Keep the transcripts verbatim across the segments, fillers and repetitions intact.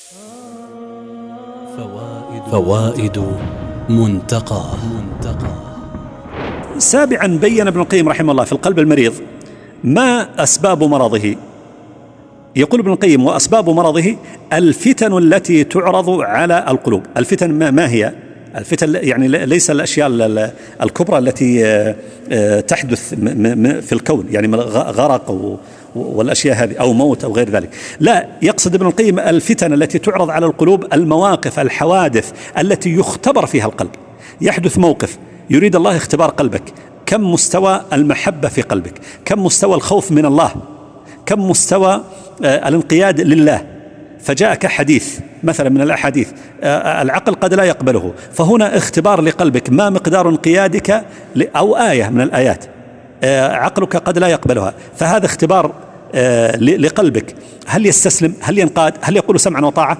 فوائد منتقاه منتقى. سابعا، بين ابن القيم رحمه الله في القلب المريض ما أسباب مرضه. يقول ابن القيم: وأسباب مرضه الفتن التي تعرض على القلوب. الفتن ما هي؟ الفتن يعني ليس الأشياء الكبرى التي تحدث في الكون، يعني غرق والأشياء هذه أو موت أو غير ذلك، لا، يقصد ابن القيم الفتن التي تعرض على القلوب، المواقف، الحوادث التي يختبر فيها القلب. يحدث موقف يريد الله اختبار قلبك، كم مستوى المحبة في قلبك، كم مستوى الخوف من الله، كم مستوى الانقياد لله. فجاءك حديث مثلا من الأحاديث العقل قد لا يقبله، فهنا اختبار لقلبك، ما مقدار انقيادك، أو آية من الآيات عقلك قد لا يقبلها، فهذا اختبار لقلبك، هل يستسلم، هل ينقاد، هل يقول سمعا وطاعة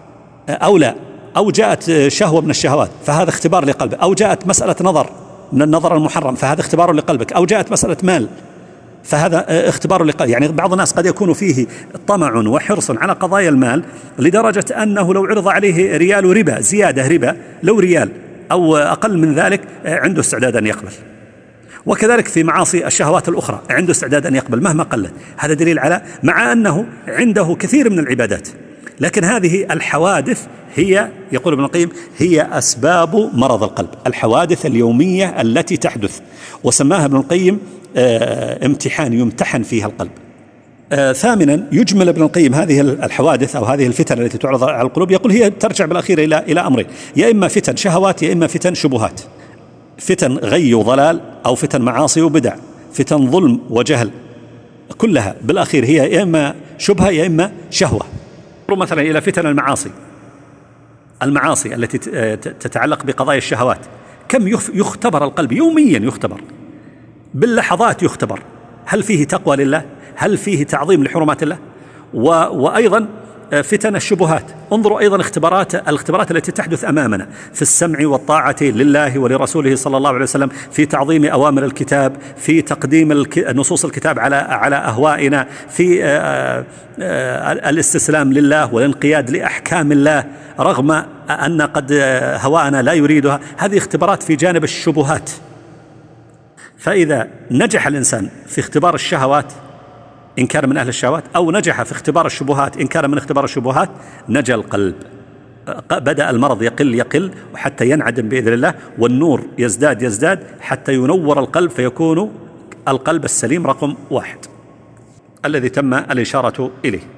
أو لا. أو جاءت شهوة من الشهوات، فهذا اختبار لقلبك. أو جاءت مسألة نظر من النظر المحرم، فهذا اختبار لقلبك. أو جاءت مسألة مال، فهذا اختبار لقلبك. يعني بعض الناس قد يكون فيه طمع وحرص على قضايا المال لدرجة أنه لو عرض عليه ريال ربا، زيادة ربا، لو ريال أو أقل من ذلك، عنده استعداد أن يقبل. وكذلك في معاصي الشهوات الأخرى عنده استعداد أن يقبل مهما قلت. هذا دليل على مع أنه عنده كثير من العبادات، لكن هذه الحوادث هي، يقول ابن القيم، هي أسباب مرض القلب، الحوادث اليومية التي تحدث، وسماها ابن القيم اه امتحان يمتحن فيها القلب. اه ثامنا، يجمل ابن القيم هذه الحوادث أو هذه الفتن التي تعرض على القلوب، يقول هي ترجع بالأخير إلى إلى أمرين: يا إما فتن شهوات، يا إما فتن شبهات. فتن غي وضلال، أو فتن معاصي وبدع، فتن ظلم وجهل، كلها بالأخير هي يا إما شبهة يا إما شهوة. مثلا إلى فتن المعاصي، المعاصي التي تتعلق بقضايا الشهوات، كم يختبر القلب يوميا، يختبر باللحظات، يختبر هل فيه تقوى لله، هل فيه تعظيم لحرمات الله. وأيضا فتن الشبهات، انظروا أيضا اختبارات الاختبارات التي تحدث أمامنا في السمع والطاعة لله ولرسوله صلى الله عليه وسلم، في تعظيم أوامر الكتاب، في تقديم نصوص الكتاب على على أهوائنا، في الاستسلام لله والانقياد لأحكام الله رغم أن قد هواءنا لا يريدها. هذه اختبارات في جانب الشبهات. فإذا نجح الإنسان في اختبار الشهوات إن كان من أهل الشهوات، أو نجح في اختبار الشبهات إن كان من اختبار الشبهات، نجا القلب، بدأ المرض يقل يقل وحتى ينعدم بإذن الله، والنور يزداد يزداد حتى ينور القلب، فيكون القلب السليم رقم واحد الذي تم الإشارة إليه.